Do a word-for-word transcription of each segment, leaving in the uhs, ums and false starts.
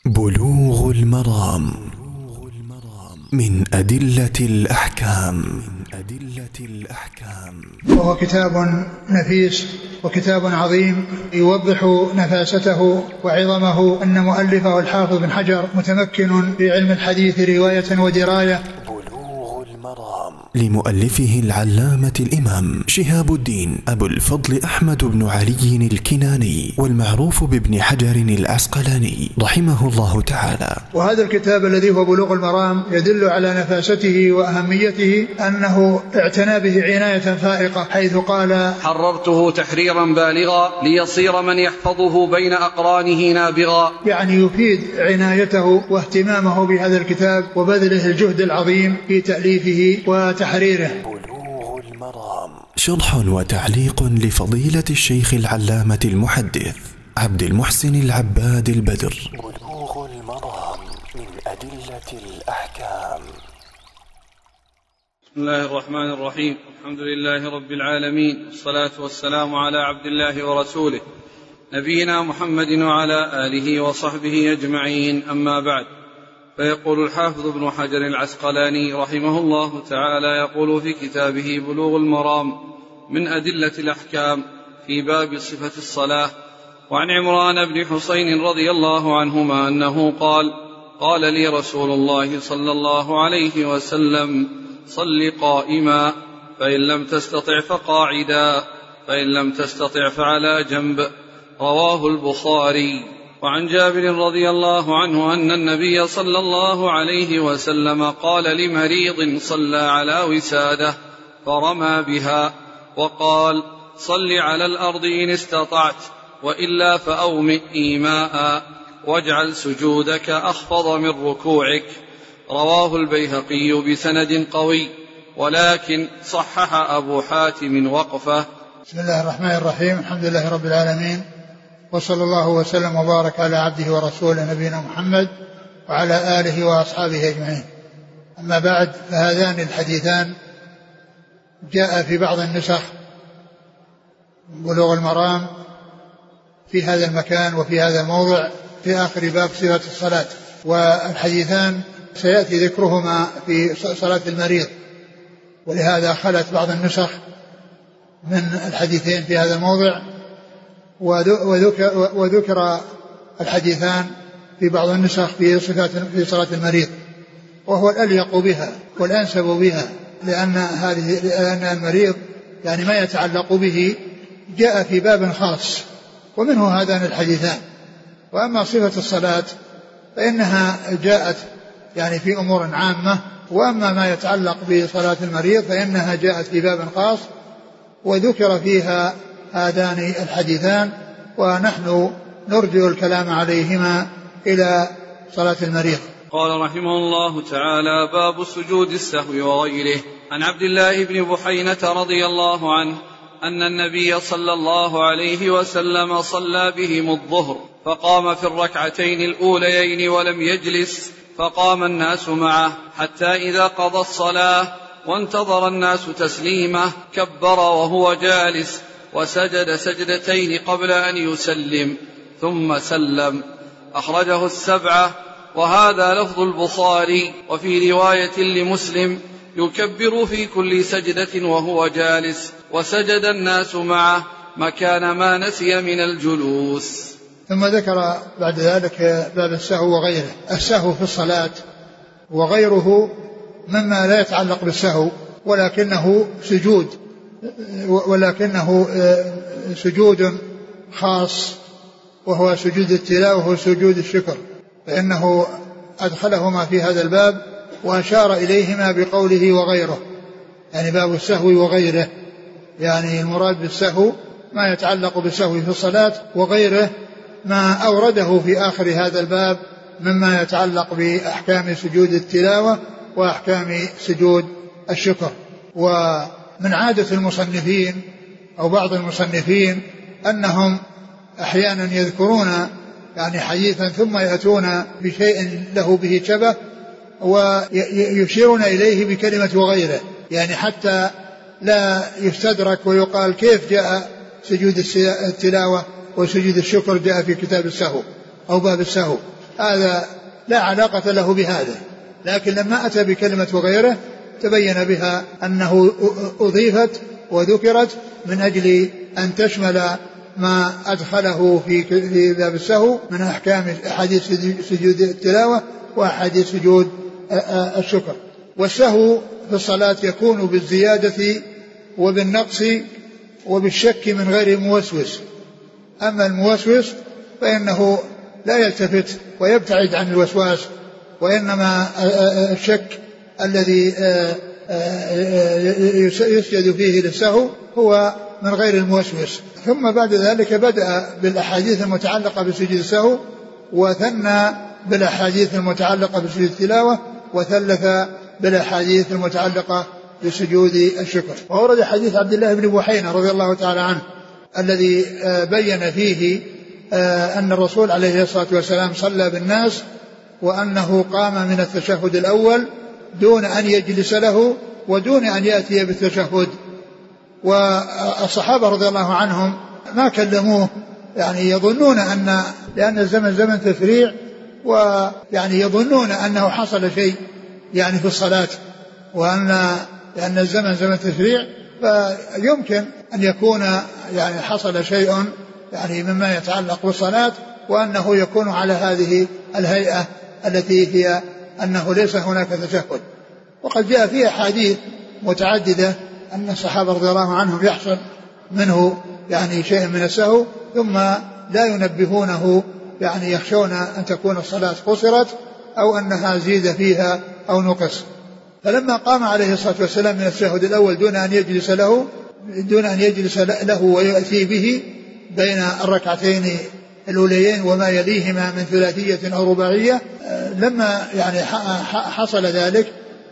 بلوغ المرام من أدلة الأحكام. وهو كتاب نفيس وكتاب عظيم يوضح نفاسته وعظمه. أن مؤلفه الحافظ بن حجر متمكن في علم الحديث رواية ودراية. لمؤلفه العلامة الإمام شهاب الدين أبو الفضل أحمد بن علي الكناني، والمعروف بابن حجر العسقلاني رحمه الله تعالى. وهذا الكتاب الذي هو بلوغ المرام يدل على نفاسته وأهميته، أنه اعتنى به عناية فائقة، حيث قال: حررته تحريرا بالغا ليصير من يحفظه بين أقرانه نابغا. يعني يفيد عنايته واهتمامه بهذا الكتاب وبذله الجهد العظيم في تأليفه وتحريره. بلوغ المرام شرح وتعليق لفضيلة الشيخ العلامة المحدث عبد المحسن العباد البدر. بلوغ المرام من أدلة الأحكام. بسم الله الرحمن الرحيم. الحمد لله رب العالمين، والصلاة والسلام على عبد الله ورسوله نبينا محمد وعلى آله وصحبه أجمعين، أما بعد. فيقول الحافظ ابن حجر العسقلاني رحمه الله تعالى، يقول في كتابه بلوغ المرام من أدلة الأحكام في باب صفة الصلاة: وعن عمران بن حسين رضي الله عنهما أنه قال: قال لي رسول الله صلى الله عليه وسلم: صل قائما، فإن لم تستطع فقاعدا، فإن لم تستطع فعلى جنب. رواه البخاري. وعن جابر رضي الله عنه أن النبي صلى الله عليه وسلم قال لمريض صلى على وسادة فرمى بها، وقال: صل على الأرض إن استطعت، وإلا فأومئ إيماء، واجعل سجودك أخفض من ركوعك. رواه البيهقي بسند قوي، ولكن صحح أبو حاتم وقفه. بسم الله الرحمن الرحيم. الحمد لله رب العالمين، وصلى الله وسلم وبارك على عبده ورسوله نبينا محمد وعلى آله وأصحابه أجمعين. أما بعد، فهذان الحديثان جاء في بعض النسخ بلوغ المرام في هذا المكان وفي هذا الموضع في آخر باب صفة الصلاة، والحديثان سيأتي ذكرهما في صلاة المريض، ولهذا خلت بعض النسخ من الحديثين في هذا الموضع، وذكر, وذكر الحديثان في بعض النسخ في صفات في صلاة المريض، وهو الأليق بها والأنسب بها، لأن هذه لأن المريض يعني ما يتعلق به جاء في باب خاص، ومنه هذان الحديثان. وأما صفة الصلاة فإنها جاءت يعني في أمور عامة، وأما ما يتعلق بصلاة المريض فإنها جاءت في باب خاص وذكر فيها هذان الحديثان، ونحن نرجع الكلام عليهما إلى صلاة المريض. قال رحمه الله تعالى: باب سجود السهو وغيره. عن عبد الله بن بحينة رضي الله عنه أن النبي صلى الله عليه وسلم صلى بهم الظهر، فقام في الركعتين الأوليين ولم يجلس، فقام الناس معه حتى إذا قضى الصلاة وانتظر الناس تسليمه كبر وهو جالس، وسجد سجدتين قبل أن يسلم ثم سلم. أخرجه السبعة، وهذا لفظ البخاري. وفي رواية لمسلم: يكبر في كل سجدة وهو جالس، وسجد الناس معه مكان ما نسي من الجلوس. ثم ذكر بعد ذلك باب السهو وغيره. السهو في الصلاة وغيره مما لا يتعلق بالسهو، ولكنه سجود ولكنه سجود خاص، وهو سجود التلاوة وسجود الشكر، فإنه أدخلهما في هذا الباب وأشار إليهما بقوله وغيره، يعني باب السهو وغيره، يعني المراد بالسهو ما يتعلق بالسهو في الصلاة، وغيره ما أورده في آخر هذا الباب مما يتعلق بأحكام سجود التلاوة وأحكام سجود الشكر. ومن عادة المصنفين أو بعض المصنفين أنهم أحيانا يذكرون يعني حديثا ثم يأتون بشيء له به شبه ويشيرون إليه بكلمة وغيره، يعني حتى لا يستدرك ويقال كيف جاء سجود التلاوة وسجود الشكر جاء في كتاب السهو أو باب السهو، هذا لا علاقة له بهذا. لكن لما أتى بكلمة وغيره تبين بها أنه أضيفت وذكرت من أجل أن تشمل ما أدخله في باب السهو من أحكام أحاديث سجود التلاوة وأحاديث سجود الشكر. والسهو في الصلاة يكون بالزيادة وبالنقص وبالشك من غير موسوس. أما الموسوس فإنه لا يلتفت ويبتعد عن الوسواس، وإنما الشك الذي يسجد فيه للسهو هو من غير الموسوس. ثم بعد ذلك بدأ بالأحاديث المتعلقة بسجود السهو، وثنى بالأحاديث المتعلقة بسجود التلاوة، وثلث بالأحاديث المتعلقة بسجود الشكر. وورد حديث عبد الله بن بحينة رضي الله تعالى عنه الذي بين فيه أن الرسول عليه الصلاة والسلام صلى بالناس وأنه قام من التشهد الأول دون أن يجلس له ودون أن يأتي بالتشهد. والصحابة رضي الله عنهم ما كلموه، يعني يظنون أن لأن الزمن زمن تفريع، ويعني يظنون أنه حصل شيء يعني في الصلاة، وأن لأن الزمن زمن تفريع فيمكن أن يكون يعني حصل شيء يعني مما يتعلق بالصلاة، وأنه يكون على هذه الهيئة التي هي أنه ليس هناك تشهد. وقد جاء فيها حديث متعددة أن الصحابة رضي الله عنهم يحصل منه يعني شيء من السهو ثم لا ينبهونه، يعني يخشون أن تكون الصلاة قصرت أو أنها زيد فيها أو نقص. فلما قام عليه الصلاة والسلام من التشهد الأول دون أن يجلس له دون أن يجلس له ويأتي به بين الركعتين الأوليين وما يليهما من ثلاثية أو رباعية، لما يعني حصل ذلك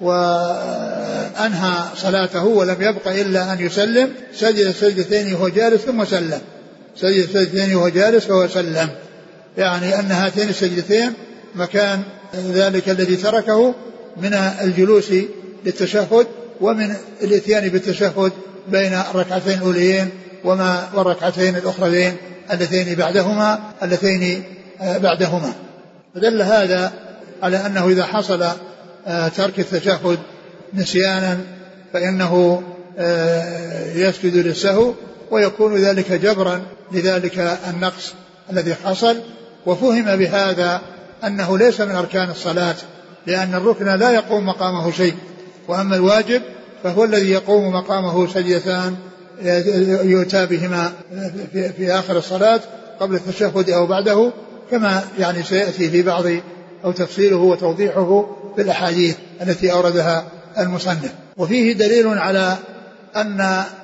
وأنهى صلاته ولم يبق إلا أن يسلم سجد سجدتين وهو جالس ثم سلم، سجد سجدتين وهو جالس وهو سلم، يعني أن هاتين السجدتين مكان ذلك الذي تركه من الجلوس للتشهد ومن الاتيان بالتشهد بين الركعتين الأوليين وما والركعتين الأخرين اللتين بعدهما اللتين بعدهما. فدل هذا على أنه إذا حصل ترك التشهد نسيانا فإنه يسجد للسهو، ويكون ذلك جبرا لذلك النقص الذي حصل. وفهم بهذا أنه ليس من أركان الصلاة، لأن الركن لا يقوم مقامه شيء، وأما الواجب فهو الذي يقوم مقامه سجدتان يؤتى بهما في آخر الصلاة قبل التشهد أو بعده، كما يعني سيأتي في بعض أو تفصيله وتوضيحه في الأحاديث التي أوردها المصنف. وفيه دليل على أن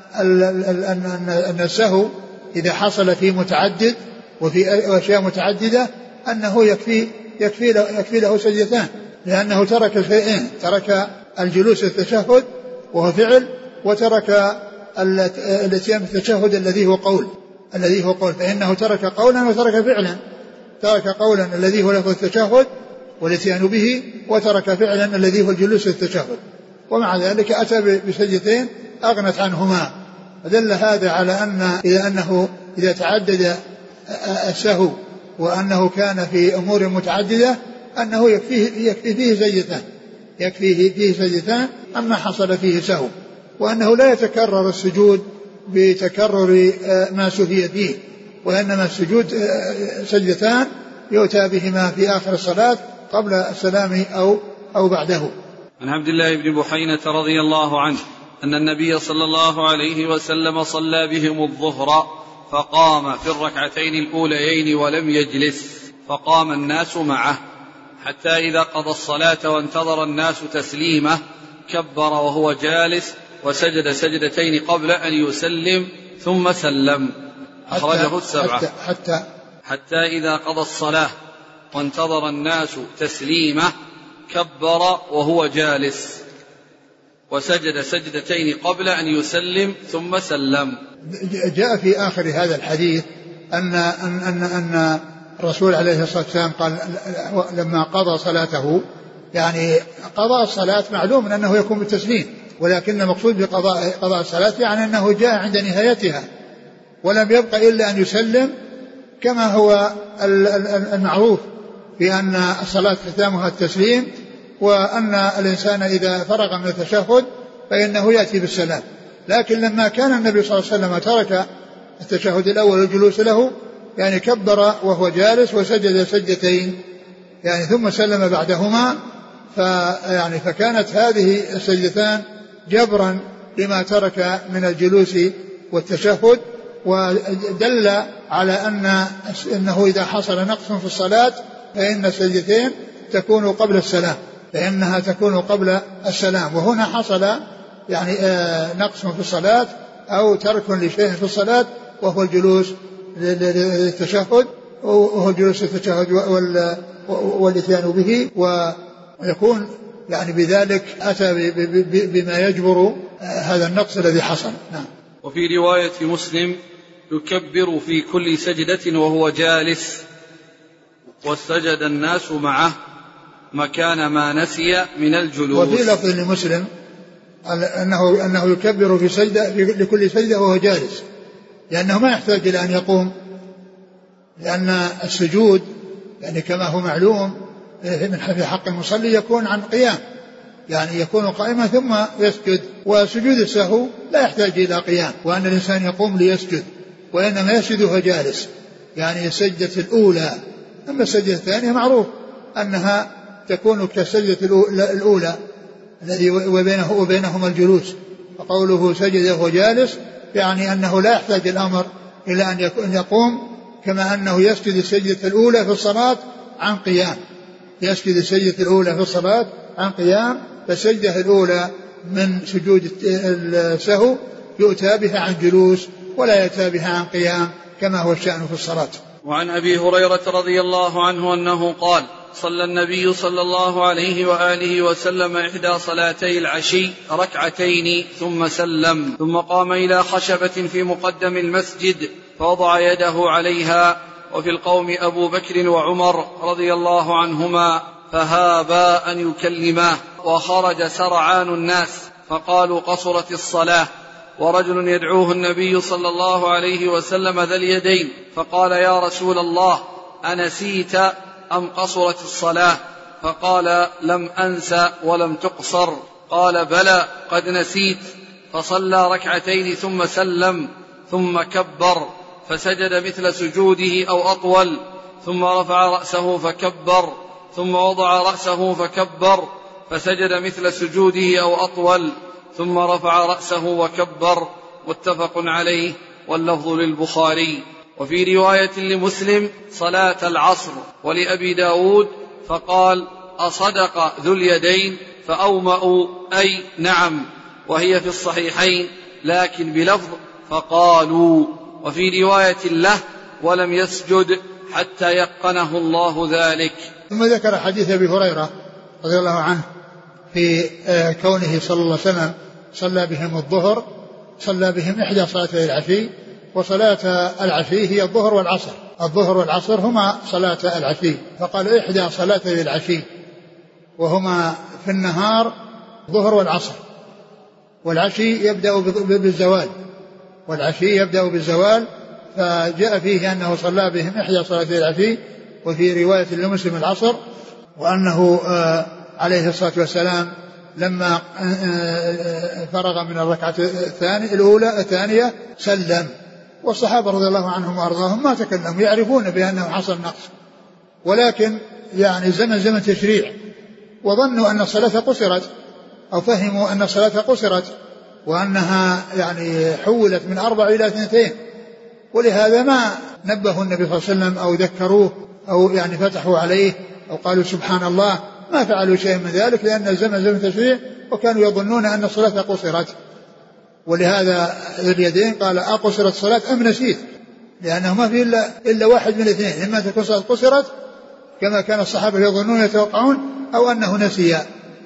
أن السهو إذا حصل في متعدد وفي أشياء متعددة أنه يكفي يكفي له, يكفي له سجدتان، لأنه ترك شيئين، ترك الجلوس التشهد وهو فعل، وترك الاتيان بالتشهد الذي هو قول الذي هو قول فإنه ترك قولا وترك فعلا، ترك قولا الذي هو لفظ التشهد والاتيان به، وترك فعلا الذي هو الجلوس التشهد، ومع ذلك أتى بسجدتين أغنت عنهما. فدل هذا على أن إذا أنه إذا تعدد السهو وأنه كان في أمور متعددة أنه يكفيه, يكفيه فيه سجدتان يكفيه فيه سجدتان أما حصل فيه سهو، وأنه لا يتكرر السجود بتكرر ما سهي فيه، وإنما السجود سجدتان يؤتى بهما في آخر الصلاة قبل السلام أو, أو بعده. عن عبد الله بن بحينة رضي الله عنه أن النبي صلى الله عليه وسلم صلى بهم الظهر فقام في الركعتين الأوليين ولم يجلس، فقام الناس معه حتى إذا قضى الصلاة وانتظر الناس تسليمه كبر وهو جالس وسجد سجدتين قبل أن يسلم ثم سلم. أخرجه السبعة. حتى, حتى, حتى إذا قضى الصلاة وانتظر الناس تسليمه كبر وهو جالس وسجد سجدتين قبل أن يسلم ثم سلم. جاء في آخر هذا الحديث أن, أن, أن, أن الرسول عليه الصلاة والسلام قال لما قضى صلاته، يعني قضاء الصلاة معلوم أنه يكون بالتسليم، ولكن المقصود بقضاء قضاء الصلاة يعني أنه جاء عند نهايتها ولم يبق إلا أن يسلم، كما هو المعروف بأن الصلاة ختامها التسليم، وأن الإنسان إذا فرغ من التشهد فإنه يأتي بالسلام. لكن لما كان النبي صلى الله عليه وسلم ترك التشهد الأول والجلوس له يعني كبر وهو جالس وسجد سجدتين يعني ثم سلم بعدهما، فيعني فكانت هذه السجدتان جبرا لما ترك من الجلوس والتشهد، ودل على أن أنه إذا حصل نقص في الصلاة فإن السجدتين تكون قبل السلام، فإنها تكون قبل السلام. وهنا حصل يعني نقص في الصلاة أو ترك لشيء في الصلاة وهو الجلوس للتشهد وهو الجلوس للتشهد والإتيان به، ويكون يعني بذلك أتى بما يجبر هذا النقص الذي حصل. نعم. وفي رواية مسلم يكبر في كل سجدة وهو جالس، وسجد الناس معه مكان ما نسي من الجلوس. وفي لفظ لمسلم أنه, أنه يكبر في سجدة لكل سجدة وهو جالس، لأنه ما يحتاج إلى أن يقوم، لأن السجود يعني كما هو معلوم من حق المصلي يكون عن قيام، يعني يكون قائما ثم يسجد، وسجود السهو لا يحتاج إلى قيام وأن الإنسان يقوم ليسجد، وإنما يسجد وهو جالس يعني السجدة الأولى. أما السجدة الثانية معروف أنها تكون كالسجدة الأولى الذي وبينه وبينهما الجلوس، فقوله سجد وهو جالس يعني أنه لا يحتاج الأمر إلى أن يقوم، كما أنه يسجد السجدة الأولى في الصلاة عن قيام، يسجد السجدة الأولى في الصلاة عن قيام، فالسجدة الأولى من سجود السهو يؤتى بها عن جلوس ولا يؤتى بها عن قيام كما هو الشأن في الصلاة. وعن أبي هريرة رضي الله عنه أنه قال: صلى النبي صلى الله عليه وآله وسلم إحدى صلاتي العشي ركعتين ثم سلم، ثم قام إلى خشبة في مقدم المسجد فوضع يده عليها، وفي القوم أبو بكر وعمر رضي الله عنهما فهابا أن يكلماه، وخرج سرعان الناس فقالوا قصرت الصلاة. ورجل يدعوه النبي صلى الله عليه وسلم ذا اليدين فقال: يا رسول الله أنسيت أم قصرت الصلاة؟ فقال: لم أنس ولم تقصر. قال: بلى قد نسيت. فصلى ركعتين ثم سلم، ثم كبر فسجد مثل سجوده أو أطول، ثم رفع رأسه فكبر، ثم وضع رأسه فكبر فسجد مثل سجوده أو أطول، ثم رفع رأسه وكبر. متفق عليه، واللفظ للبخاري. وفي رواية لمسلم صلاة العصر ولأبي داود فقال: أصدق ذو اليدين؟ فأومأوا أي نعم، وهي في الصحيحين لكن بلفظ فقالوا. وفي رواية له: ولم يسجد حتى يقنه الله ذلك. ثم ذكر حديث أبي هريرة رضي الله عنه في كونه صلى الله عليه وسلم صلى بهم الظهر، صلى بهم إحدى صلاتي العشي، وصلاة العشي هي الظهر والعصر، الظهر والعصر هما صلاة العشي، فقال إحدى صلاتي العشي، وهما في النهار الظهر والعصر، والعشي يبدأ بالزوال، والعشي يبدأ بالزوال، فجاء فيه أنه صلى بهم إحدى صلاتي العشي. وفي رواية لمسلم العصر، وأنه عليه الصلاة والسلام لما فرغ من الركعة الثانية الأولى الثانية سلم، والصحابة رضي الله عنهم وأرضاهم ما تكلموا، يعرفون بأنه حصل نقص، ولكن يعني زمن زمن تشريع، وظنوا أن الصلاة قصرت، أو فهموا أن الصلاة قصرت وأنها يعني حولت من أربع إلى اثنتين، ولهذا ما نبهوا النبي صلى الله عليه وسلم أو ذكروه أو يعني فتحوا عليه أو قالوا سبحان الله، ما فعلوا شيء من ذلك، لأن الزمن زمن تشريع وكانوا يظنون أن الصلاة قصرت. ولهذا ذو اليدين قال: أقصرت الصلاة أم نسيت؟ لأنه ما في إلا, إلا واحد من الاثنين، إما تكون الصلاة قصرت كما كان الصحابة يظنون يتوقعون، أو أنه نسي.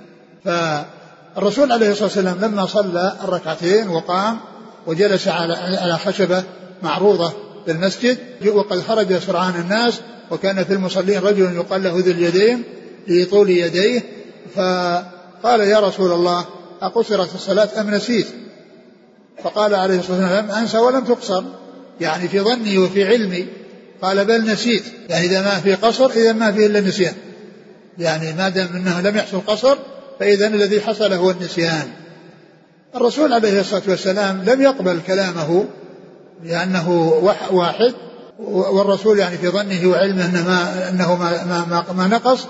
فالرسول عليه الصلاة والسلام لما صلى الركعتين وقام وجلس على خشبة معروضة في المسجد، وقد خرج سرعان الناس، وكان في المصلين رجل يقال له ذو اليدين لطول يديه، فقال: يا رسول الله أقصرت الصلاة أم نسيت؟ فقال عليه الصلاة والسلام: لم أنسى ولم تقصر، يعني في ظني وفي علمي، قال بل نسيت، يعني إذا ما في قصر إذا ما فيه إلا النسيان، يعني ما دام أنه لم يحصل قصر فإذا الذي حصل هو النسيان. الرسول عليه الصلاة والسلام لم يقبل كلامه لأنه واحد، والرسول يعني في ظنه وعلمه أنه ما, أنه ما, ما, ما, ما نقص،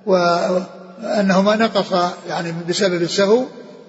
وأنه ما نقص يعني بسبب السهو.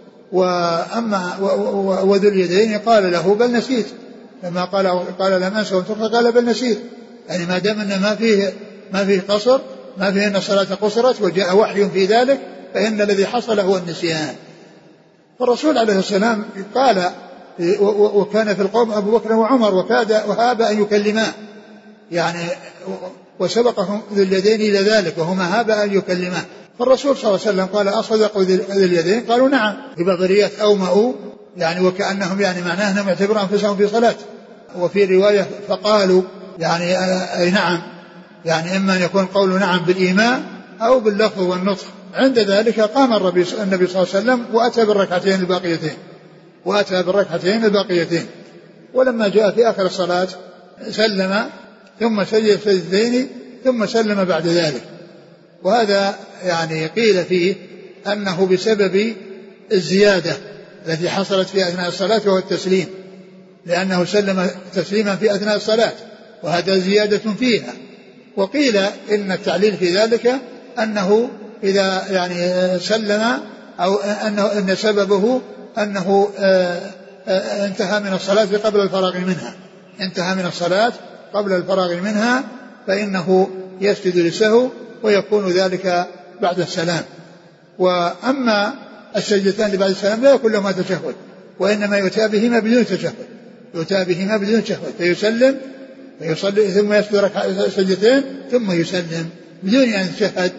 وأما وذو اليدين قال له بل نسيت، لما قال قال لم أنسى قال بل نسيت، يعني ما دام أنه ما فيه ما فيه قصر، ما فيه أن الصلاة قصرت وجاء وحي في ذلك، فإن الذي حصل هو النسيان. فالرسول عليه السلام قال، وكان في القوم أبو بكر وعمر وكاد وهاب أن يكلما، يعني وسبقهم ذو اليدين إلى ذلك وهما هاب أن يكلما. فالرسول صلى الله عليه وسلم قال أصدق ذو اليدين؟ قالوا نعم. في بعض الروايات أومأوا، يعني وكأنهم يعني معناه أنهم يعتبرون أنفسهم في صلاة. وفي رواية فقالوا يعني أي نعم، يعني إما أن يكون قول نعم بالإيماء أو باللفظ والنطق. عند ذلك قام النبي صلى الله عليه وسلم وأتى بالركعتين الباقيتين وأتى بالركعتين الباقيتين ولما جاء في آخر الصلاة سلم ثم سجد سجدتين ثم سلم بعد ذلك. وهذا يعني قيل فيه أنه بسبب الزيادة التي حصلت في أثناء الصلاة وهو التسليم، لأنه سلم تسليما في أثناء الصلاة وهذا زيادة فيها. وقيل إن التعليل في ذلك أنه إذا يعني سلم أو أنه إن سببه أنه انتهى من الصلاة قبل الفراغ منها انتهى من الصلاة قبل الفراغ منها فإنه يسجد للسهو ويكون ذلك بعد السلام. وأما السجدتان بعد السلام لا يكون لهما تشهد، وإنما يؤتى بهما بدون تشهد يؤتى بهما بدون تشهد فيسلم ويصلي ثم يسجد سجدتين ثم يسلم بدون أن يتشهد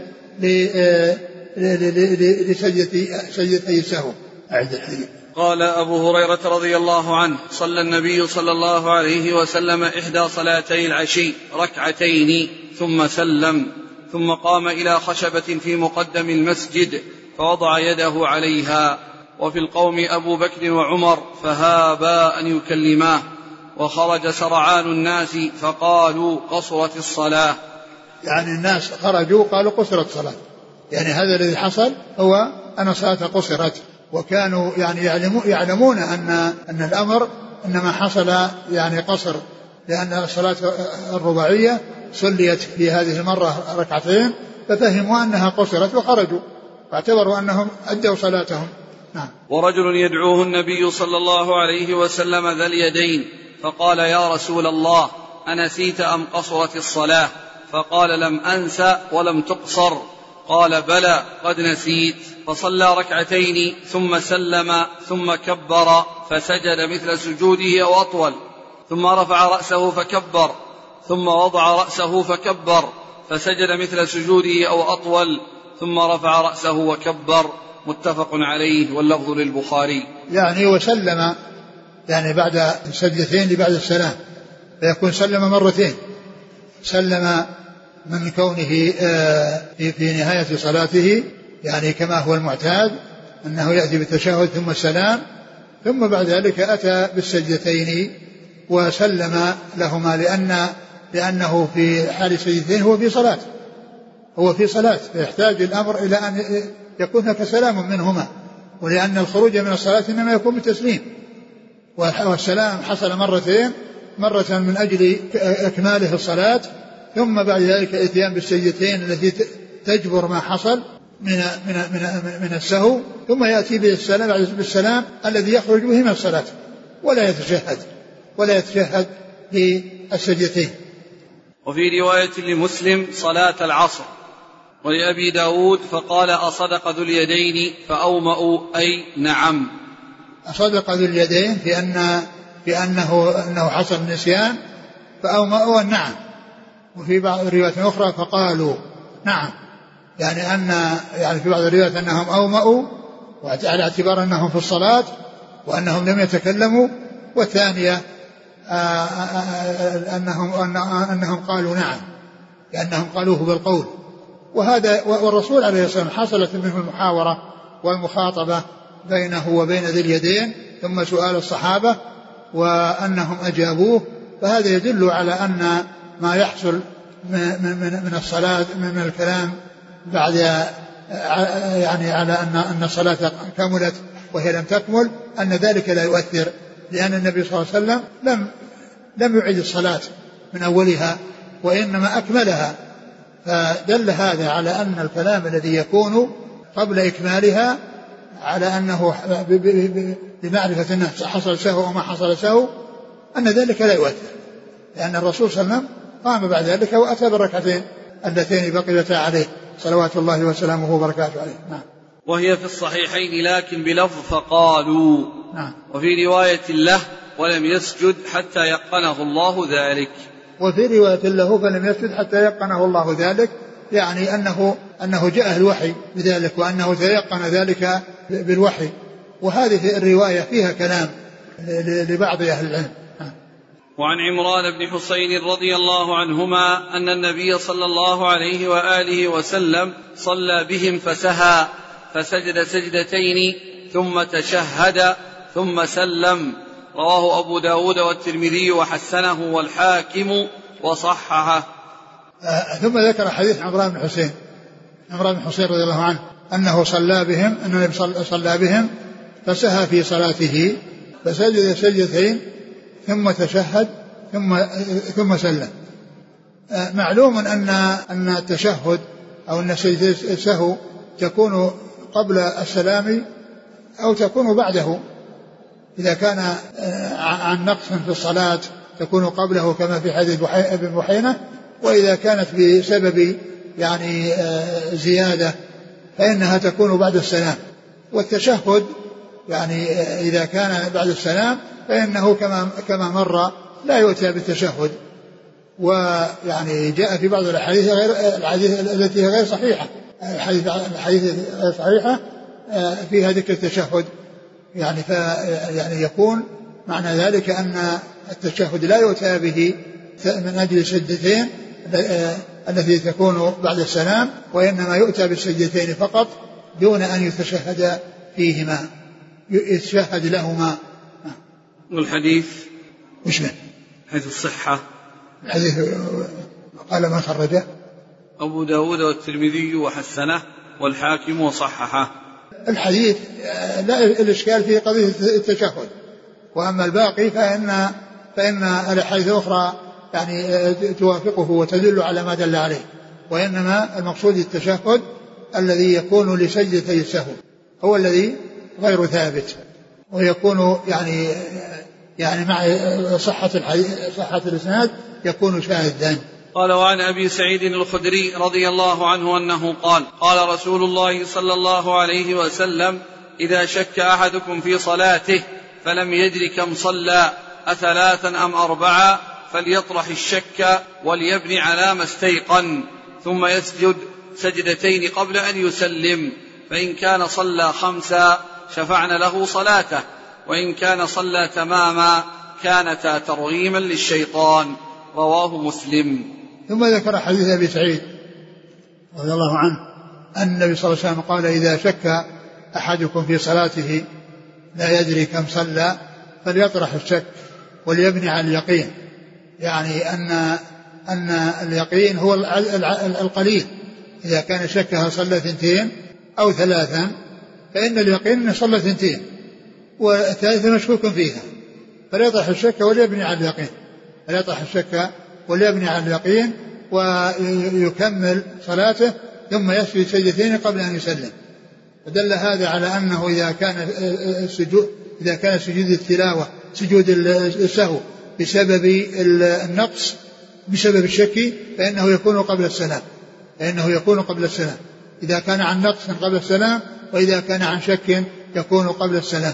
لسجدتي السهو. أعد الحديث. قال أبو هريرة رضي الله عنه صلى النبي صلى الله عليه وسلم إحدى صلاتي العشي ركعتين ثم سلم ثم قام إلى خشبة في مقدم المسجد فوضع يده عليها، وفي القوم أبو بكر وعمر فهابا أن يكلماه، وخرج سرعان الناس فقالوا قصرت الصلاة. يعني الناس خرجوا قالوا قصرت الصلاة، يعني هذا الذي حصل هو أن الصلاة قصرت. وكانوا يعني يعلمون أن أن الأمر إنما حصل يعني قصر، لأن الصلاة الرباعية صليت في هذه المرة ركعتين ففهموا أنها قصرت وخرجوا فاعتبروا أنهم أدوا صلاتهم. نعم. ورجل يدعوه النبي صلى الله عليه وسلم ذا اليدين فقال يا رسول الله أنسيت أم قصرت الصلاة؟ فقال لم أنس ولم تقصر. قال بلى قد نسيت. فصلى ركعتين ثم سلم ثم كبر فسجد مثل سجوده أو أطول، ثم رفع رأسه فكبر، ثم وضع رأسه فكبر فسجد مثل سجوده أو أطول، ثم رفع رأسه وكبر. متفق عليه واللفظ للبخاري. يعني وسلم يعني بعد سجدتين بعد السلام فيكون سلم مرتين، سلم من كونه في نهاية صلاته يعني كما هو المعتاد أنه يأتي بالتشهد ثم السلام، ثم بعد ذلك أتى بالسجدتين وسلم لهما، لأن لأنه في حال السجدتين هو في صلاة هو في صلاة فيحتاج الأمر إلى أن يكون هناك سلام منهما، ولأن الخروج من الصلاة إنما يكون بالتسليم، والسلام حصل مرتين، مرة من أجل إكماله الصلاة ثم بعد ذلك الاتيان بالسجدتين التي تجبر ما حصل من من من من السهو، ثم يأتي بالسلام بالسلام الذي يخرج به من الصلاة ولا يتشهد ولا يتشهد بالسجدتين. وفي رواية لمسلم صلاة العصر. ولأبي داود فقال أصدق ذو اليدين فأومأوا أي نعم. أصدق ذو اليدين في أن في أنه أنه حصل النسيان فأومأوا النعم. وفي بعض الروايات الأخرى فقالوا نعم، يعني أن يعني في بعض الروايات أنهم أومأوا على اعتبار أنهم في الصلاة وأنهم لم يتكلموا، والثانية أنهم أنهم قالوا نعم لأنهم قالوه بالقول. وهذا والرسول عليه الصلاة والسلام حصلت منه المحاورة والمخاطبة بينه وبين ذي اليدين ثم سؤال الصحابة وأنهم أجابوه، فهذا يدل على أن ما يحصل من من الصلاة من الكلام بعد يعني على أن أن الصلاة كملت وهي لم تكمل أن ذلك لا يؤثر، لأن النبي صلى الله عليه وسلم لم لم يعيد الصلاة من أولها وإنما أكملها، فدل هذا على أن الكلام الذي يكون قبل إكمالها على أنه بمعرفة أنه حصل سهو وما حصل سهو أن ذلك لا يؤثر، لأن الرسول صلى الله عليه وسلم قام بعد ذلك وأتى بالركعتين اللتين بقيتا عليه صلوات الله وسلامه وبركاته عليه. نعم. وهي في الصحيحين لكن بلفظ فقالوا. نعم. وفي رواية له ولم يسجد حتى يقنه الله ذلك. وفي رواية له فلم يسجد حتى يقنه الله ذلك، يعني أنه أنه جاء الوحي بذلك وأنه تيقن ذلك بالوحي، وهذه الرواية فيها كلام لبعض أهل العلم. وعن عمران بن حسين رضي الله عنهما أن النبي صلى الله عليه وآله وسلم صلى بهم فسهى فسجد سجدتين ثم تشهد ثم سلم، رواه أبو داود والترمذي وحسنه والحاكم وصححه. آه ثم ذكر حديث عمران بن حسين عمران بن حسين رضي الله عنه أنه صلى بهم أن النبي صلى بهم فسهى في صلاته فسجد سجدتين ثم تشهد ثم ثم سلم. آه معلوم أن أن التشهد أو أن سجدة السهو تكون قبل السلام أو تكون بعده، إذا كان عن نقص في الصلاة تكون قبله كما في حديث ابن بحينة، وإذا كانت بسبب يعني زيادة فإنها تكون بعد السلام. والتشهد يعني إذا كان بعد السلام فإنه كما كما مر لا يؤتى بالتشهد، ويعني جاء في بعض الأحاديث غير الحديث التي هي غير صحيحة الحديث الحديث غير صحيحة فيها ذكر التشهد، يعني يعني يكون معنى ذلك أن التشهد لا يؤتى به من أجل السجدتين التي تكون بعد السلام، وإنما يؤتى بالسجدتين فقط دون أن يتشهد فيهما يتشهد لهما. والحديث وش من حيث الصحة؟ الحديث قال من خرجه أبو داود والترمذي وحسنه والحاكم وصححه. الحديث لا الإشكال في قضية التشهد، وأما الباقي فإن فإن الأحاديث الأخرى يعني توافقه وتدل على ما دل عليه، وإنما المقصود التشهد الذي يكون لسجدتي السهو هو الذي غير ثابت، ويكون يعني يعني مع صحة الحديث صحة الإسناد يكون شاهدا. قال وعن أبي سعيد الخدري رضي الله عنه أنه قال قال رسول الله صلى الله عليه وسلم إذا شك أحدكم في صلاته فلم يدر كم صلى أثلاثا أم أربعا فليطرح الشك وليبني على ما استيقن ثم يسجد سجدتين قبل أن يسلم، فإن كان صلى خمسا شفعنا له صلاته، وإن كان صلى تماما كانتا ترغيما للشيطان، رواه مسلم. ثم ذكر حديث أبي سعيد رضي الله عنه أن النبي صلى الله عليه وسلم قال إذا شك أحدكم في صلاته لا يدري كم صلى فليطرح الشك وليبني على اليقين، يعني أن أن اليقين هو القليل، إذا كان شكها صلى ثنتين أو ثلاثا فإن اليقين أنه صلى ثنتين والثالثة مشكوك فيها، فليطرح الشك وليبني على اليقين فليطرح الشك وليبني على اليقين ويكمل صلاته ثم يسجد سجدتين قبل أن يسلم. فدل هذا على أنه إذا كان السجود إذا كان سجود التلاوة سجود السهو بسبب النقص بسبب الشك فإنه يكون قبل السلام فإنه يكون قبل السلام إذا كان عن نقص قبل السلام، وإذا كان عن شك يكون قبل السلام.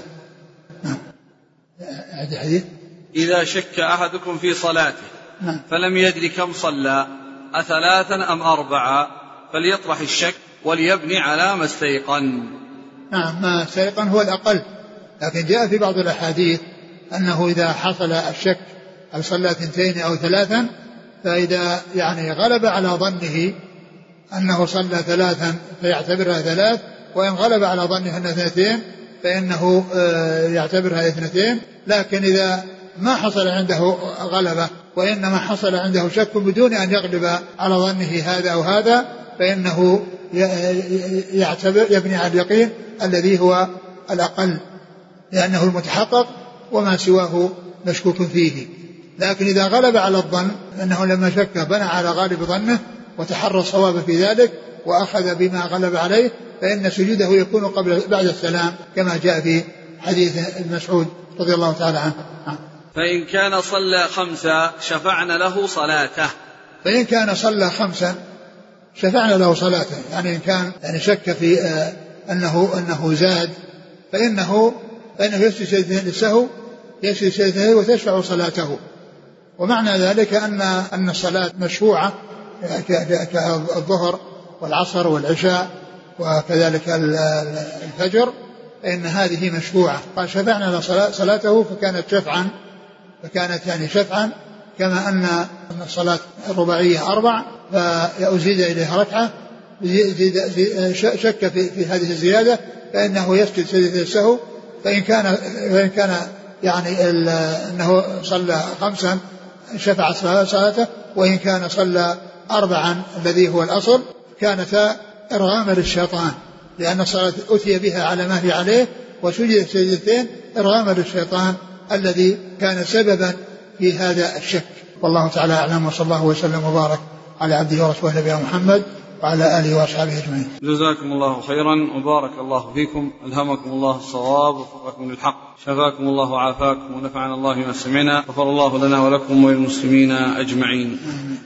هذا الحديث إذا شك أحدكم في صلاته فلم يدري كم صلى أثلاثا أم أربعا فليطرح الشك وليبني على ما استيقن. نعم ما استيقن هو الأقل، لكن جاء في بعض الأحاديث أنه إذا حصل الشك هل صلى ثنتين أو ثلاثا فإذا يعني غلب على ظنه أنه صلى ثلاثا فيعتبرها ثلاث، وإن غلب على ظنه أنها اثنتين فإنه يعتبرها اثنتين، لكن إذا ما حصل عنده غلبة، وإنما حصل عنده شك بدون أن يغلب على ظنه هذا أو هذا، فإنه يعتبر يبني على اليقين الذي هو الأقل، لأنه المتحقق وما سواه مشكوك فيه. لكن إذا غلب على الظن أنه لما شك بنى على غالب ظنه وتحرى الصواب في ذلك وأخذ بما غلب عليه، فإن سجوده يكون قبل بعد السلام كما جاء في حديث ابن مسعود رضي الله تعالى عنه. فإن كان صلى خمسة شفعنا له صلاته. فإن كان صلى خمسا شفعنا له صلاته، يعني إن كان يعني شك في آه أنه أنه زاد فإنه فإنه يسجد سجدتين للسهو، يسجد سجدتين وتشفع صلاته. ومعنى ذلك أن أن الصلاة مشروعة كالظهر والعصر والعشاء وكذلك الفجر، فإن هذه مشروعة. قال شفعنا له صلاته، فكانت شفعا فكانت يعني شفعا كما أن الصلاة الرباعية أربع فيزيد إليها ركعة، شك في, في هذه الزيادة فإنه يسجد سجدة السهو. فإن كان فإن كان يعني أنه صلى خمسا شفع صلاته، وإن كان صلى أربعا الذي هو الأصل كانتا إرغاما للشيطان، لأن الصلاة أتي بها على ما هي عليه وسجد سجدتين إرغاما للشيطان الذي كان سببا في هذا الشك. والله تعالى أعلم، وصلى الله وسلم وبارك على عبده ورسوله نبينا محمد وعلى آله وأصحابه أجمعين. جزاكم الله خيرا وبارك الله فيكم، ألهمكم الله الصواب ووفقكم للحق، شفاكم الله وعافاكم ونفعنا الله ما سمعنا، غفر الله لنا ولكم وللمسلمين أجمعين.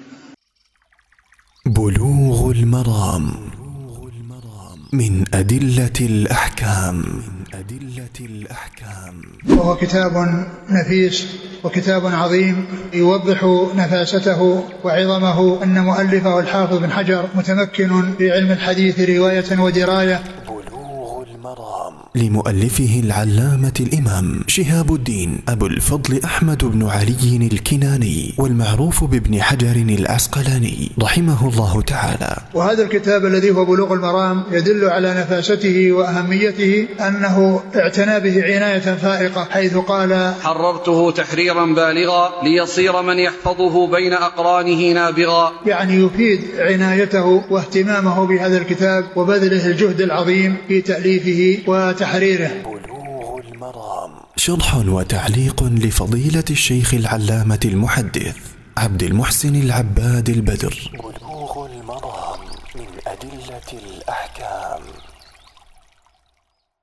بلوغ المرام من أدلة الأحكام. أدلة الأحكام وهو كتاب نفيس وكتاب عظيم يوضح نفاسته وعظمه. أن مؤلفه الحافظ بن حجر متمكن في علم الحديث رواية ودراية. بلوغ المرام لمؤلفه العلامة الإمام شهاب الدين أبو الفضل أحمد بن علي الكناني، والمعروف بابن حجر العسقلاني رحمه الله تعالى. وهذا الكتاب الذي هو بلوغ المرام يدل على نفاسته وأهميته، أنه اعتنى به عناية فائقة، حيث قال: حررته تحريرا بالغا ليصير من يحفظه بين أقرانه نابغا. يعني يفيد عنايته واهتمامه بهذا الكتاب وبذله الجهد العظيم في تأليفه وتحريره. بلوغ المرام شرح وتعليق لفضيلة الشيخ العلامة المحدث عبد المحسن العباد البدر. بلوغ المرام من أدلة الأحكام.